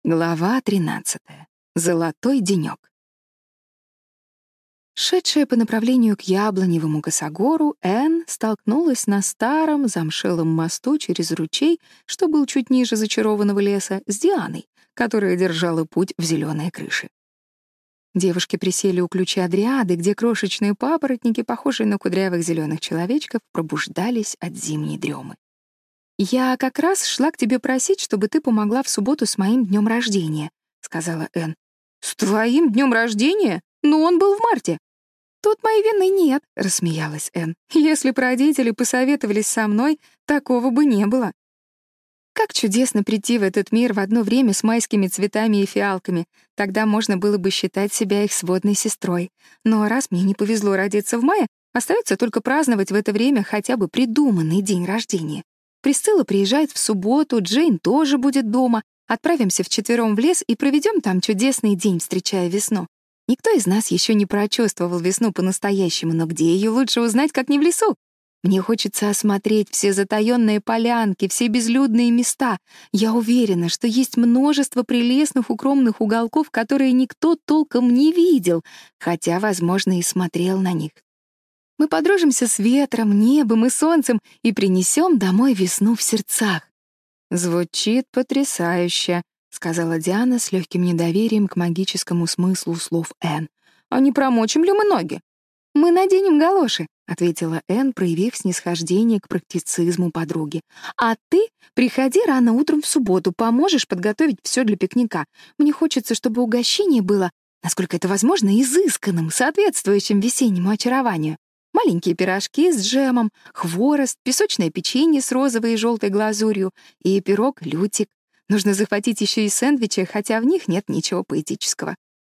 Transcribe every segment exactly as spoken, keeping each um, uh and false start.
Глава тринадцатая. Золотой денёк. Шедшая по направлению к Яблоневому косогору, Энн столкнулась на старом замшелом мосту через ручей, что был чуть ниже зачарованного леса, с Дианой, которая держала путь в зелёные крыши. Девушки присели у ключа Дриады, где крошечные папоротники, похожие на кудрявых зелёных человечков, пробуждались от зимней дрёмы. «Я как раз шла к тебе просить, чтобы ты помогла в субботу с моим днем рождения», — сказала Энн. «С твоим днем рождения? Но он был в марте». «Тут моей вины нет», — рассмеялась Энн. «Если бы родители посоветовались со мной, такого бы не было». Как чудесно прийти в этот мир в одно время с майскими цветами и фиалками. Тогда можно было бы считать себя их сводной сестрой. Но раз мне не повезло родиться в мае, остается только праздновать в это время хотя бы придуманный день рождения. Присцилла приезжает в субботу, Джейн тоже будет дома. Отправимся вчетвером в лес и проведем там чудесный день, встречая весну. Никто из нас еще не прочувствовал весну по-настоящему, но где ее лучше узнать, как не в лесу? Мне хочется осмотреть все затаённые полянки, все безлюдные места. Я уверена, что есть множество прелестных укромных уголков, которые никто толком не видел, хотя, возможно, и смотрел на них. Мы подружимся с ветром, небом и солнцем и принесем домой весну в сердцах. «Звучит потрясающе», — сказала Диана с легким недоверием к магическому смыслу слов Энн. «А не промочим ли мы ноги?» «Мы наденем галоши», — ответила Энн, проявив снисхождение к практицизму подруги. «А ты приходи рано утром в субботу, поможешь подготовить все для пикника. Мне хочется, чтобы угощение было, насколько это возможно, изысканным, соответствующим весеннему очарованию. Маленькие пирожки с джемом, хворост, песочное печенье с розовой и желтой глазурью и пирог-лютик. Нужно захватить еще и сэндвичи, хотя в них нет ничего поэтического».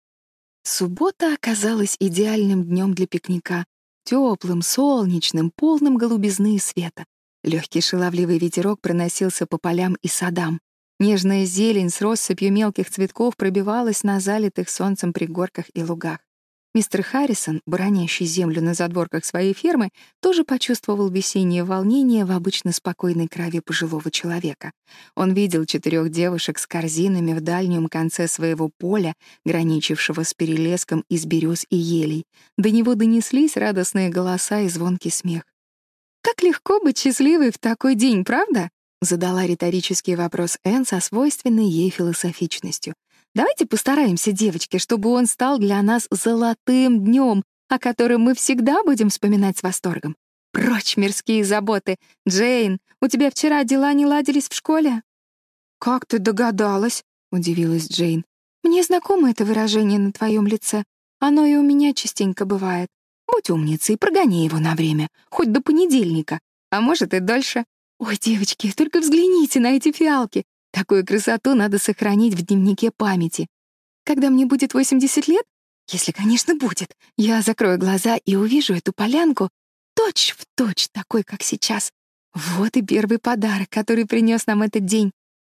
Суббота оказалась идеальным днем для пикника. Теплым, солнечным, полным голубизны и света. Легкий шаловливый ветерок проносился по полям и садам. Нежная зелень с россыпью мелких цветков пробивалась на залитых солнцем пригорках и лугах. Мистер Харрисон, боронящий землю на задворках своей фермы, тоже почувствовал весеннее волнение в обычно спокойной крови пожилого человека. Он видел четырех девушек с корзинами в дальнем конце своего поля, граничившего с перелеском из берез и елей. До него донеслись радостные голоса и звонкий смех. «Как легко быть счастливой в такой день, правда?» — задала риторический вопрос Энн со свойственной ей философичностью. «Давайте постараемся, девочки, чтобы он стал для нас золотым днем, о котором мы всегда будем вспоминать с восторгом. Прочь мирские заботы! Джейн, у тебя вчера дела не ладились в школе?» «Как ты догадалась?» — удивилась Джейн. «Мне знакомо это выражение на твоем лице. Оно и у меня частенько бывает. Будь умницей и прогони его на время, хоть до понедельника, а может и дольше. Ой, девочки, только взгляните на эти фиалки. Такую красоту надо сохранить в дневнике памяти. Когда мне будет восемьдесят лет, если, конечно, будет, я закрою глаза и увижу эту полянку точь-в-точь такой, как сейчас. Вот и первый подарок, который принес нам этот день.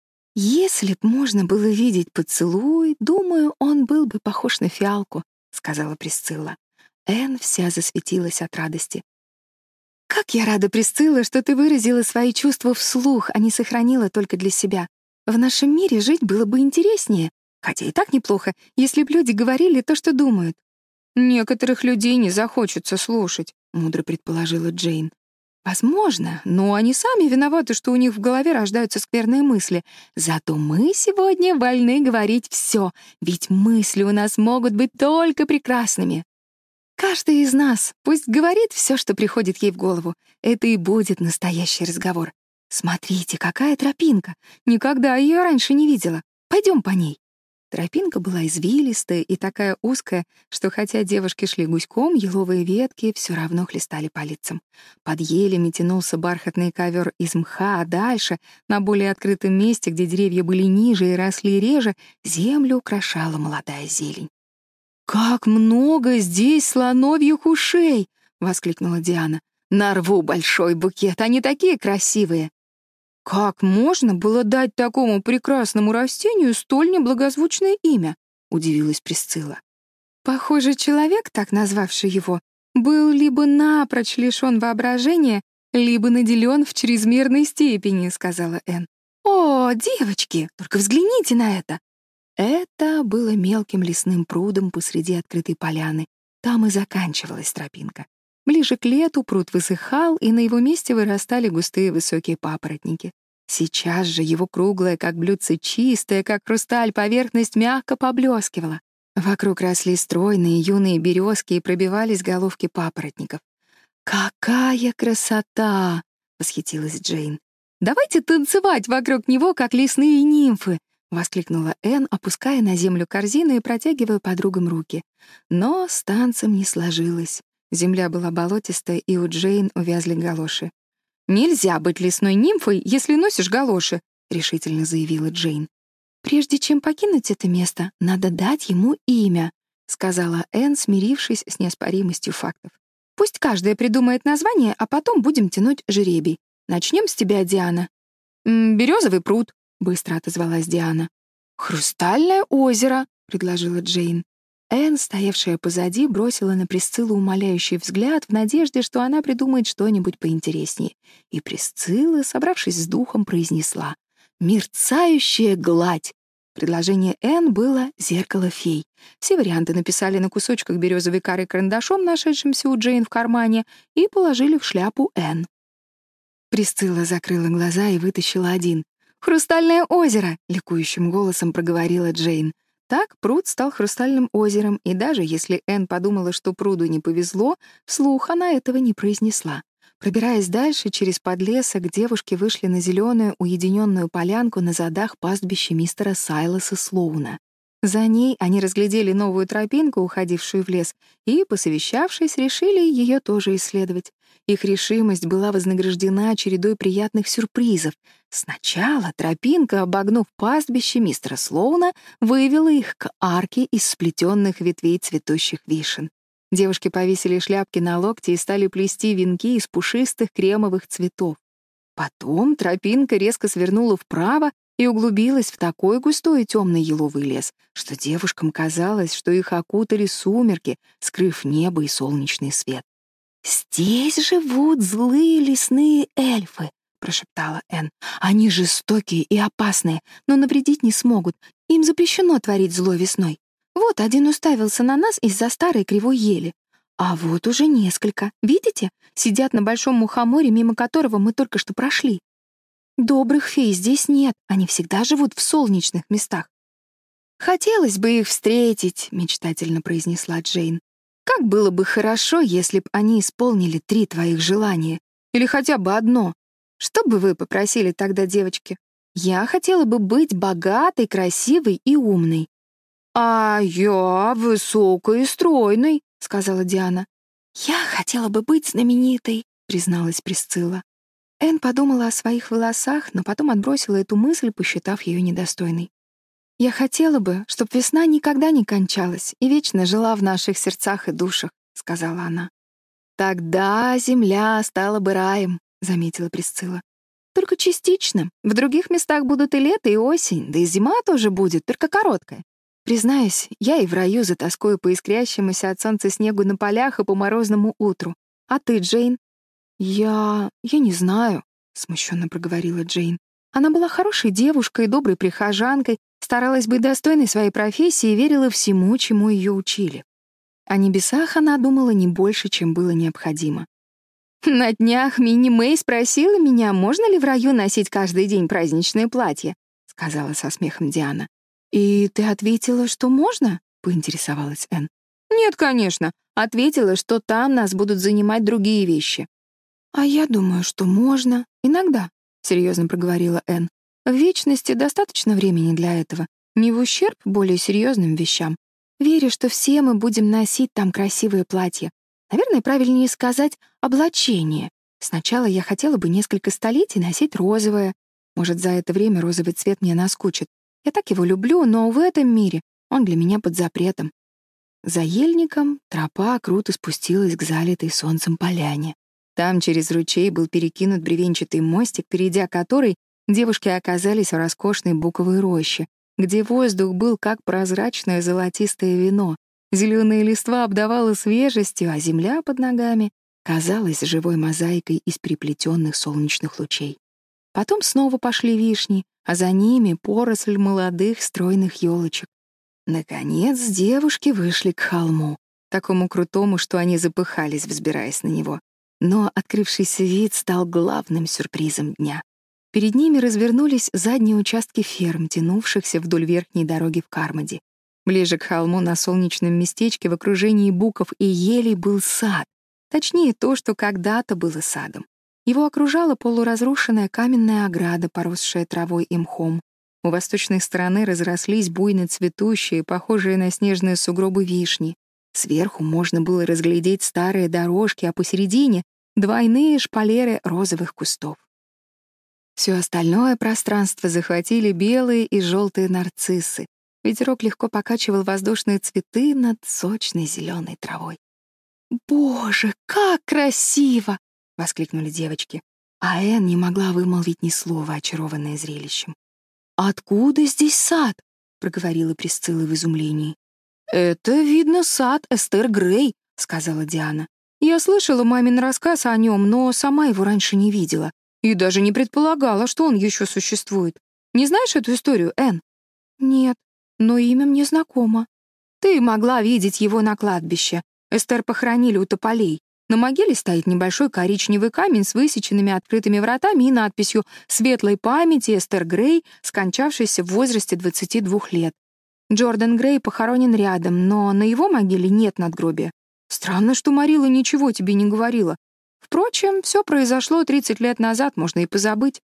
Если б можно было видеть поцелуй, думаю, он был бы похож на фиалку», — сказала Присцилла. Энн вся засветилась от радости. «Как я рада, Присцилла, что ты выразила свои чувства вслух, а не сохранила только для себя. В нашем мире жить было бы интереснее, хотя и так неплохо, если б люди говорили то, что думают». «Некоторых людей не захочется слушать», — мудро предположила Джейн. «Возможно, но они сами виноваты, что у них в голове рождаются скверные мысли. Зато мы сегодня вольны говорить все, ведь мысли у нас могут быть только прекрасными. Каждый из нас пусть говорит все, что приходит ей в голову. Это и будет настоящий разговор. Смотрите, какая тропинка! Никогда ее раньше не видела. Пойдем по ней». Тропинка была извилистая и такая узкая, что хотя девушки шли гуськом, еловые ветки все равно хлестали по лицам. Под елями тянулся бархатный ковер из мха, а дальше, на более открытом месте, где деревья были ниже и росли реже, землю украшала молодая зелень. «Как много здесь слоновьих ушей!» — воскликнула Диана. «Нарву большой букет, они такие красивые!» «Как можно было дать такому прекрасному растению столь неблагозвучное имя?» — удивилась Присцилла. «Похоже, человек, так назвавший его, был либо напрочь лишён воображения, либо наделен в чрезмерной степени», — сказала Энн. «О, девочки, только взгляните на это! Это было мелким лесным прудом посреди открытой поляны. Там и заканчивалась тропинка. Ближе к лету пруд высыхал, и на его месте вырастали густые высокие папоротники. Сейчас же его круглая, как блюдце, чистая, как хрусталь, поверхность мягко поблескивала. Вокруг росли стройные юные березки и пробивались головки папоротников. «Какая красота!» — восхитилась Джейн. «Давайте танцевать вокруг него, как лесные нимфы!» — воскликнула Энн, опуская на землю корзину и протягивая подругам руки. Но с танцем не сложилось. Земля была болотистая, и у Джейн увязли галоши. «Нельзя быть лесной нимфой, если носишь галоши», — решительно заявила Джейн. «Прежде чем покинуть это место, надо дать ему имя», — сказала Энн, смирившись с неоспоримостью фактов. «Пусть каждая придумает название, а потом будем тянуть жребий. Начнем с тебя, Диана». «Березовый пруд», — быстро отозвалась Диана. «Хрустальное озеро», — предложила Джейн. Энн, стоявшая позади, бросила на Присциллу умоляющий взгляд в надежде, что она придумает что-нибудь поинтереснее. И Присцилла, собравшись с духом, произнесла: «Мерцающая гладь». Предложение Энн было «Зеркало фей». Все варианты написали на кусочках березовой коры карандашом, нашедшимся у Джейн в кармане, и положили в шляпу Энн. Присцилла закрыла глаза и вытащила один. «Хрустальное озеро!» — ликующим голосом проговорила Джейн. Так пруд стал хрустальным озером, и даже если Энн подумала, что пруду не повезло, вслух она этого не произнесла. Пробираясь дальше через подлесок, девушки вышли на зеленую уединенную полянку на задах пастбища мистера Сайлоса Слоуна. За ней они разглядели новую тропинку, уходившую в лес, и, посовещавшись, решили ее тоже исследовать. Их решимость была вознаграждена чередой приятных сюрпризов. Сначала тропинка, обогнув пастбище мистера Слоуна, вывела их к арке из сплетенных ветвей цветущих вишен. Девушки повесили шляпки на локти и стали плести венки из пушистых кремовых цветов. Потом тропинка резко свернула вправо и углубилась в такой густой и темный еловый лес, что девушкам казалось, что их окутали сумерки, скрыв небо и солнечный свет. «Здесь живут злые лесные эльфы», — прошептала Энн. «Они жестокие и опасные, но навредить не смогут. Им запрещено творить зло весной. Вот один уставился на нас из-за старой кривой ели. А вот уже несколько. Видите? Сидят на большом мухоморе, мимо которого мы только что прошли. Добрых фей здесь нет, они всегда живут в солнечных местах». «Хотелось бы их встретить», — мечтательно произнесла Джейн. «Как было бы хорошо, если бы они исполнили три твоих желания. Или хотя бы одно. Что бы вы попросили тогда, девочки? Я хотела бы быть богатой, красивой и умной». «А я высокой и стройной», — сказала Диана. «Я хотела бы быть знаменитой», — призналась Присцилла. Энн подумала о своих волосах, но потом отбросила эту мысль, посчитав ее недостойной. «Я хотела бы, чтобы весна никогда не кончалась и вечно жила в наших сердцах и душах», — сказала она. «Тогда земля стала бы раем», — заметила Присцилла. «Только частично. В других местах будут и лето, и осень, да и зима тоже будет, только короткая. Признаюсь, я и в раю затоскую по искрящемуся от солнца снегу на полях и по морозному утру. А ты, Джейн?» «Я... я не знаю», — смущенно проговорила Джейн. Она была хорошей девушкой, доброй прихожанкой, старалась быть достойной своей профессии и верила всему, чему ее учили. О небесах она думала не больше, чем было необходимо. «На днях Минни Мэй спросила меня, можно ли в раю носить каждый день праздничное платье», — сказала со смехом Диана. «И ты ответила, что можно?» — поинтересовалась Энн. «Нет, конечно. Ответила, что там нас будут занимать другие вещи». «А я думаю, что можно. Иногда», — серьезно проговорила Энн. «В вечности достаточно времени для этого, не в ущерб более серьезным вещам. Верю, что все мы будем носить там красивые платья. Наверное, правильнее сказать облачение. Сначала я хотела бы несколько столетий носить розовое. Может, за это время розовый цвет мне наскучит. Я так его люблю, но в этом мире он для меня под запретом». За ельником тропа круто спустилась к залитой солнцем поляне. Там через ручей был перекинут бревенчатый мостик, перейдя который девушки оказались в роскошной буковой роще, где воздух был как прозрачное золотистое вино. Зеленая листва обдавала свежестью, а земля под ногами казалась живой мозаикой из переплетенных солнечных лучей. Потом снова пошли вишни, а за ними поросль молодых стройных елочек. Наконец девушки вышли к холму, такому крутому, что они запыхались, взбираясь на него. Но открывшийся вид стал главным сюрпризом дня. Перед ними развернулись задние участки ферм, тянувшихся вдоль верхней дороги в Кармоди. Ближе к холму на солнечном местечке в окружении буков и елей был сад. Точнее, то, что когда-то было садом. Его окружала полуразрушенная каменная ограда, поросшая травой и мхом. У восточной стороны разрослись буйно цветущие, похожие на снежные сугробы вишни. Сверху можно было разглядеть старые дорожки, а посередине — двойные шпалеры розовых кустов. Все остальное пространство захватили белые и желтые нарциссы. Ветерок легко покачивал воздушные цветы над сочной зеленой травой. «Боже, как красиво!» — воскликнули девочки. А Энн не могла вымолвить ни слова, очарованная зрелищем. «Откуда здесь сад?» — проговорила Присцилла в изумлении. «Это, видно, сад Эстер Грей», — сказала Диана. «Я слышала мамин рассказ о нем, но сама его раньше не видела. И даже не предполагала, что он еще существует. Не знаешь эту историю, Энн?» «Нет, но имя мне знакомо». «Ты могла видеть его на кладбище. Эстер похоронили у тополей. На могиле стоит небольшой коричневый камень с высеченными открытыми вратами и надписью «Светлой памяти Эстер Грей, скончавшейся в возрасте двадцати двух лет». Джордан Грей похоронен рядом, но на его могиле нет надгробия. Странно, что Марила ничего тебе не говорила. Впрочем, все произошло тридцать лет назад, можно и позабыть.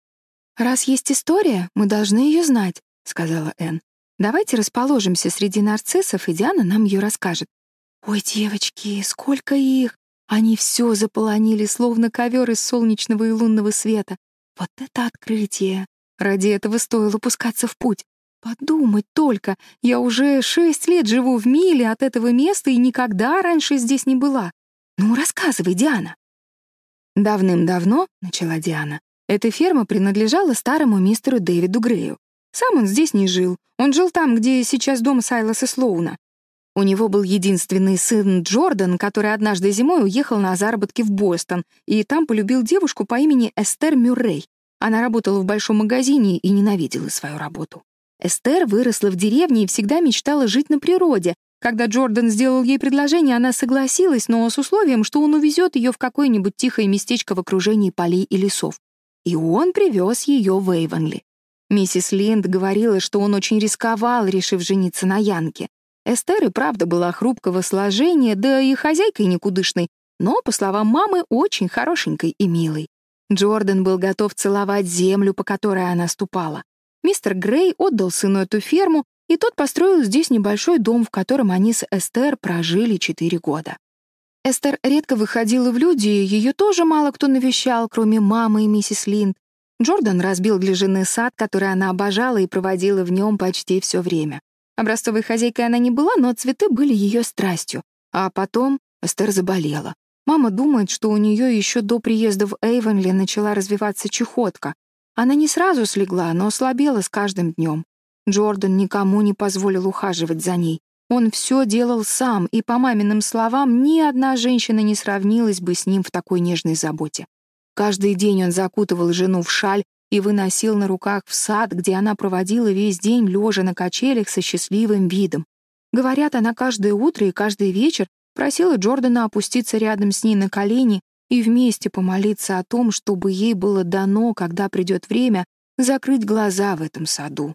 «Раз есть история, мы должны ее знать», — сказала Энн. «Давайте расположимся среди нарциссов, и Диана нам ее расскажет». «Ой, девочки, сколько их! Они все заполонили, словно ковер из солнечного и лунного света. Вот это открытие! Ради этого стоило пускаться в путь. Подумать только, я уже шесть лет живу в миле от этого места и никогда раньше здесь не была. Ну, рассказывай, Диана». «Давным-давно, — начала Диана, — эта ферма принадлежала старому мистеру Дэвиду Грею. Сам он здесь не жил. Он жил там, где сейчас дом Сайлоса Слоуна. У него был единственный сын Джордан, который однажды зимой уехал на заработки в Бостон, и там полюбил девушку по имени Эстер Мюррей. Она работала в большом магазине и ненавидела свою работу. Эстер выросла в деревне и всегда мечтала жить на природе. Когда Джордан сделал ей предложение, она согласилась, но с условием, что он увезет ее в какое-нибудь тихое местечко в окружении полей и лесов. И он привез ее в Эйвонли. Миссис Линд говорила, что он очень рисковал, решив жениться на Янке. Эстер и правда была хрупкого сложения, да и хозяйкой никудышной, но, по словам мамы, очень хорошенькой и милой. Джордан был готов целовать землю, по которой она ступала. Мистер Грей отдал сыну эту ферму, и тот построил здесь небольшой дом, в котором они с Эстер прожили четыре года. Эстер редко выходила в люди, ее тоже мало кто навещал, кроме мамы и миссис Линд. Джордан разбил для жены сад, который она обожала и проводила в нем почти все время. Образцовой хозяйкой она не была, но цветы были ее страстью. А потом Эстер заболела. Мама думает, что у нее еще до приезда в Эйвонли начала развиваться чехотка. Она не сразу слегла, но ослабела с каждым днем. Джордан никому не позволил ухаживать за ней. Он все делал сам, и, по маминым словам, ни одна женщина не сравнилась бы с ним в такой нежной заботе. Каждый день он закутывал жену в шаль и выносил на руках в сад, где она проводила весь день, лежа на качелях со счастливым видом. Говорят, она каждое утро и каждый вечер просила Джордана опуститься рядом с ней на колени и вместе помолиться о том, чтобы ей было дано, когда придет время, закрыть глаза в этом саду.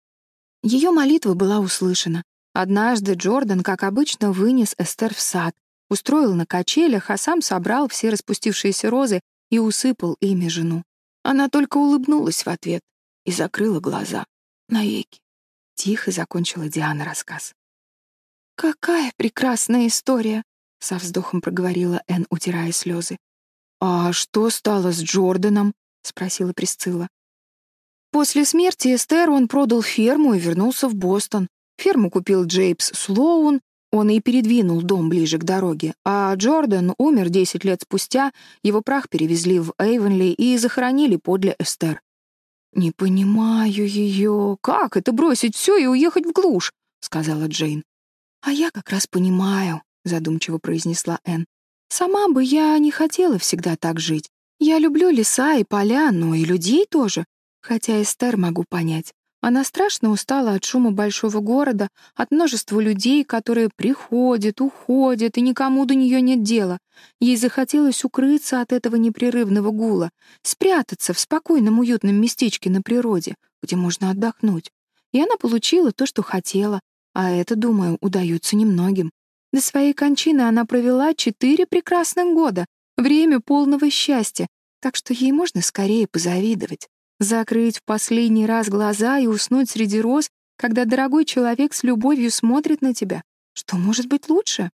Ее молитва была услышана. Однажды Джордан, как обычно, вынес Эстер в сад, устроил на качелях, а сам собрал все распустившиеся розы и усыпал ими жену. Она только улыбнулась в ответ и закрыла глаза навеки. Тихо закончила Диана рассказ. «Какая прекрасная история!» — со вздохом проговорила Энн, утирая слезы. «А что стало с Джорданом?» — спросила Присцилла. После смерти Эстер он продал ферму и вернулся в Бостон. Ферму купил Джеймс Слоун, он и передвинул дом ближе к дороге, а Джордан умер десять лет спустя, его прах перевезли в Эйвонли и захоронили подле Эстер. «Не понимаю ее. Как это бросить все и уехать в глушь?» — сказала Джейн. «А я как раз понимаю», — задумчиво произнесла Энн. «Сама бы я не хотела всегда так жить. Я люблю леса и поля, но и людей тоже. Хотя Эстер могу понять. Она страшно устала от шума большого города, от множества людей, которые приходят, уходят, и никому до нее нет дела. Ей захотелось укрыться от этого непрерывного гула, спрятаться в спокойном, уютном местечке на природе, где можно отдохнуть. И она получила то, что хотела, а это, думаю, удается немногим. До своей кончины она провела четыре прекрасных года, время полного счастья, так что ей можно скорее позавидовать. Закрыть в последний раз глаза и уснуть среди роз, когда дорогой человек с любовью смотрит на тебя. Что может быть лучше?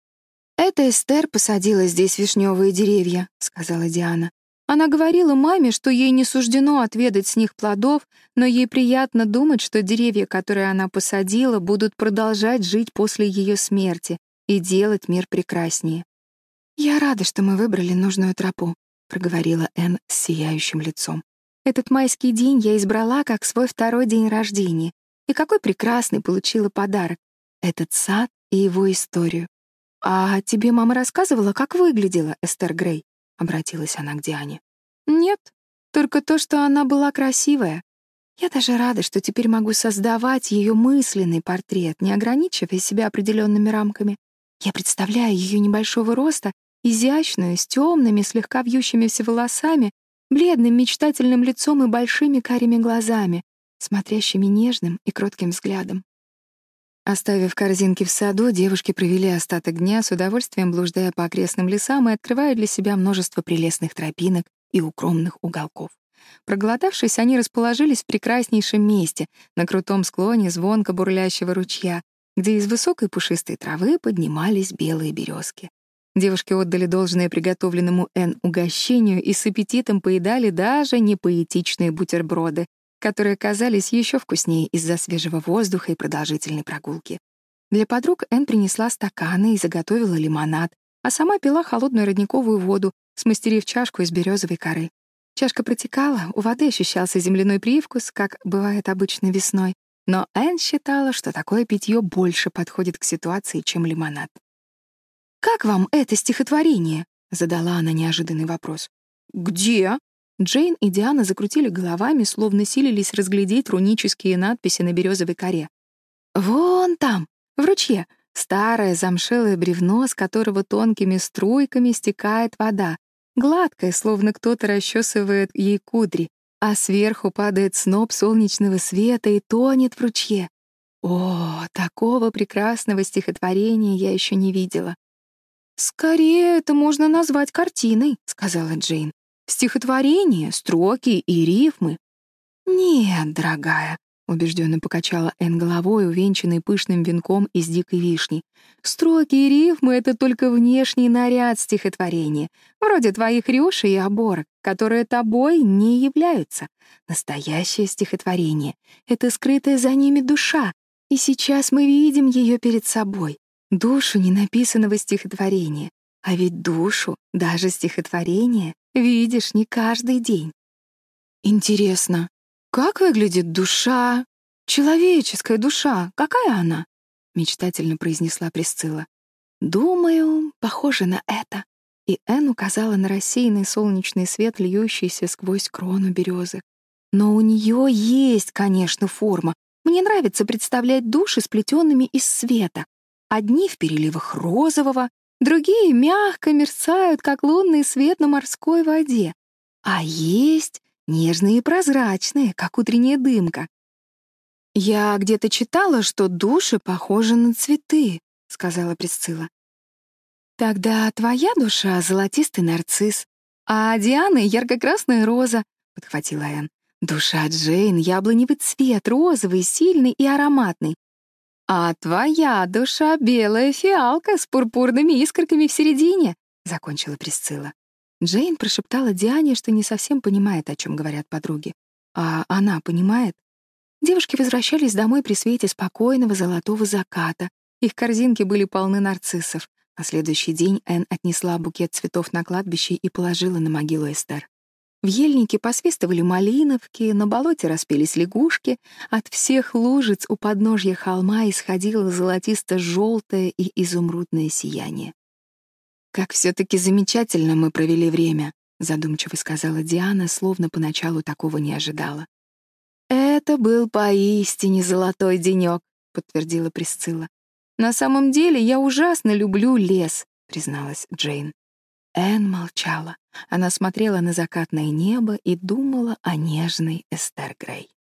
«Это Эстер посадила здесь вишневые деревья», — сказала Диана. Она говорила маме, что ей не суждено отведать с них плодов, но ей приятно думать, что деревья, которые она посадила, будут продолжать жить после ее смерти и делать мир прекраснее. «Я рада, что мы выбрали нужную тропу», — проговорила Энн с сияющим лицом. «Этот майский день я избрала как свой второй день рождения. И какой прекрасный получила подарок. Этот сад и его историю. А тебе мама рассказывала, как выглядела Эстер Грей?» — обратилась она к Диане. «Нет, только то, что она была красивая. Я даже рада, что теперь могу создавать ее мысленный портрет, не ограничивая себя определенными рамками. Я представляю ее небольшого роста, изящную, с темными, слегка вьющимися волосами, бледным мечтательным лицом и большими карими глазами, смотрящими нежным и кротким взглядом». Оставив корзинки в саду, девушки провели остаток дня с удовольствием блуждая по окрестным лесам и открывая для себя множество прелестных тропинок и укромных уголков. Проголодавшись, они расположились в прекраснейшем месте, на крутом склоне звонко бурлящего ручья, где из высокой пушистой травы поднимались белые березки. Девушки отдали должное приготовленному Энн угощению и с аппетитом поедали даже непоэтичные бутерброды, которые казались еще вкуснее из-за свежего воздуха и продолжительной прогулки. Для подруг Энн принесла стаканы и заготовила лимонад, а сама пила холодную родниковую воду, смастерив чашку из березовой коры. Чашка протекала, у воды ощущался земляной привкус, как бывает обычно весной, но Энн считала, что такое питье больше подходит к ситуации, чем лимонад. «Как вам это стихотворение?» — задала она неожиданный вопрос. «Где?» Джейн и Диана закрутили головами, словно силились разглядеть рунические надписи на березовой коре. «Вон там, в ручье, старое замшелое бревно, с которого тонкими струйками стекает вода, гладкая, словно кто-то расчесывает ей кудри, а сверху падает сноп солнечного света и тонет в ручье. О, такого прекрасного стихотворения я еще не видела». «Скорее это можно назвать картиной», — сказала Джейн. «Стихотворение, строки и рифмы». «Нет, дорогая», — убежденно покачала Энн головой, увенчанной пышным венком из дикой вишни. «Строки и рифмы — это только внешний наряд стихотворения, вроде твоих рюшей и оборок, которые тобой не являются. Настоящее стихотворение — это скрытая за ними душа, и сейчас мы видим ее перед собой. Душу ненаписанного стихотворения. А ведь душу, даже стихотворение, видишь не каждый день». «Интересно, как выглядит душа? Человеческая душа, какая она?» — мечтательно произнесла Присцилла. «Думаю, похоже на это». И Энн указала на рассеянный солнечный свет, льющийся сквозь крону березы. «Но у нее есть, конечно, форма. Мне нравится представлять души, сплетенными из света. Одни в переливах розового, другие мягко мерцают, как лунный свет на морской воде. А есть нежные и прозрачные, как утренняя дымка. «Я где-то читала, что души похожи на цветы», — сказала Присцилла. «Тогда твоя душа — золотистый нарцисс, а Дианы — ярко-красная роза», — подхватила Энн. «Душа Джейн — яблоневый цвет, розовый, сильный и ароматный. А твоя душа — белая фиалка с пурпурными искорками в середине», — закончила Присцилла. Джейн прошептала Диане, что не совсем понимает, о чем говорят подруги. А она понимает? Девушки возвращались домой при свете спокойного золотого заката. Их корзинки были полны нарциссов. На следующий день Энн отнесла букет цветов на кладбище и положила на могилу Эстер. В ельнике посвистывали малиновки, на болоте распелись лягушки, от всех лужиц у подножья холма исходило золотисто-желтое и изумрудное сияние. «Как все-таки замечательно мы провели время», — задумчиво сказала Диана, словно поначалу такого не ожидала. Это был поистине золотой денёк, подтвердила Присцилла. На самом деле я ужасно люблю лес, призналась Джейн. Энн молчала. Она смотрела на закатное небо и думала о нежной Эстер Грей.